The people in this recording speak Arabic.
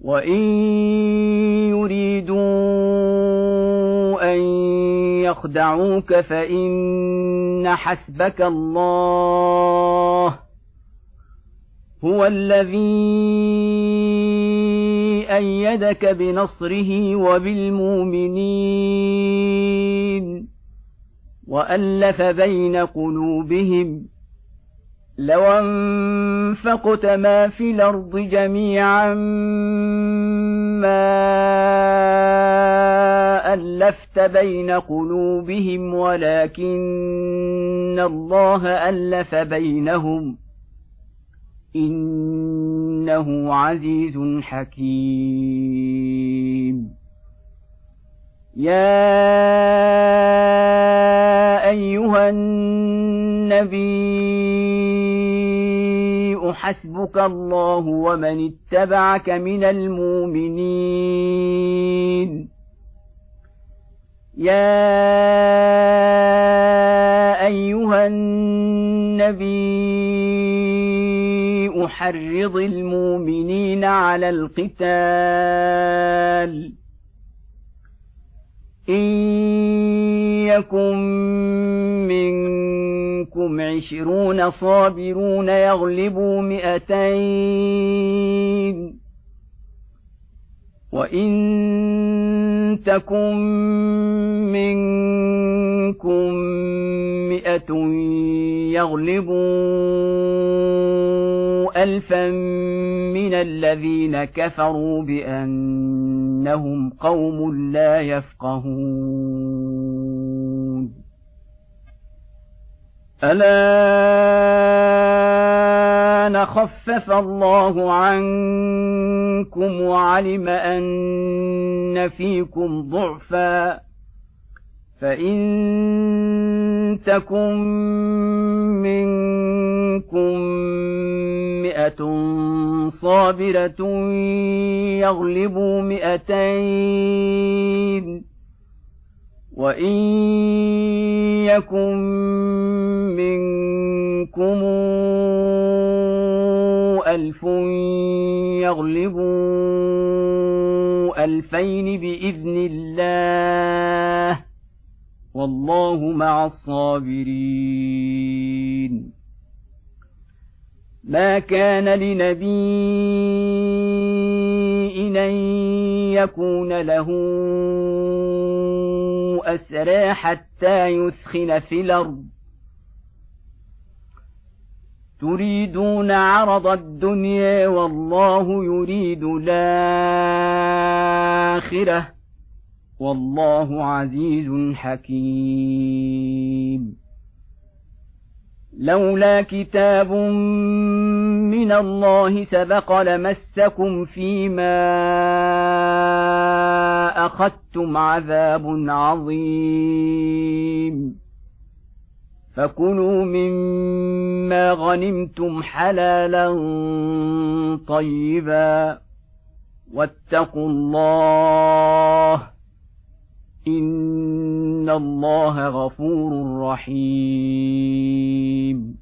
وإن يريدوا أن يخدعوك فإن حسبك الله هو الذي أيدك بنصره وبالمؤمنين وألف بين قلوبهم لو أنفقت ما في الأرض جميعا ما ألفت بين قلوبهم ولكن الله ألف بينهم إنه عزيز حكيم. يا أيها النبي حسبك الله ومن اتبعك من المؤمنين. يا أيها النبي حرض المؤمنين على القتال إن يكن منكم 20 صابرون يغلبوا 200 وإن تكن منكم 100 يغلبوا 1000 من الذين كفروا بأنهم قوم لا يفقهون. الآن خفف الله عنكم وعلم أن فيكم ضعفا فإن تكن منكم 100 صابرة يغلبوا 200 وإن يكن منكم 1000 يغلبوا 2000 بإذن الله والله مع الصابرين. ما كان لنبي أن يكون له أسرى حتى يثخن في الأرض تريدون عرض الدنيا والله يريد الآخرة والله عزيز حكيم. لولا كتاب من الله سبق لمسكم فيما أخذتم عذاب عظيم فكلوا مما غنمتم حلالا طيبا واتقوا الله إن الله غفور رحيم.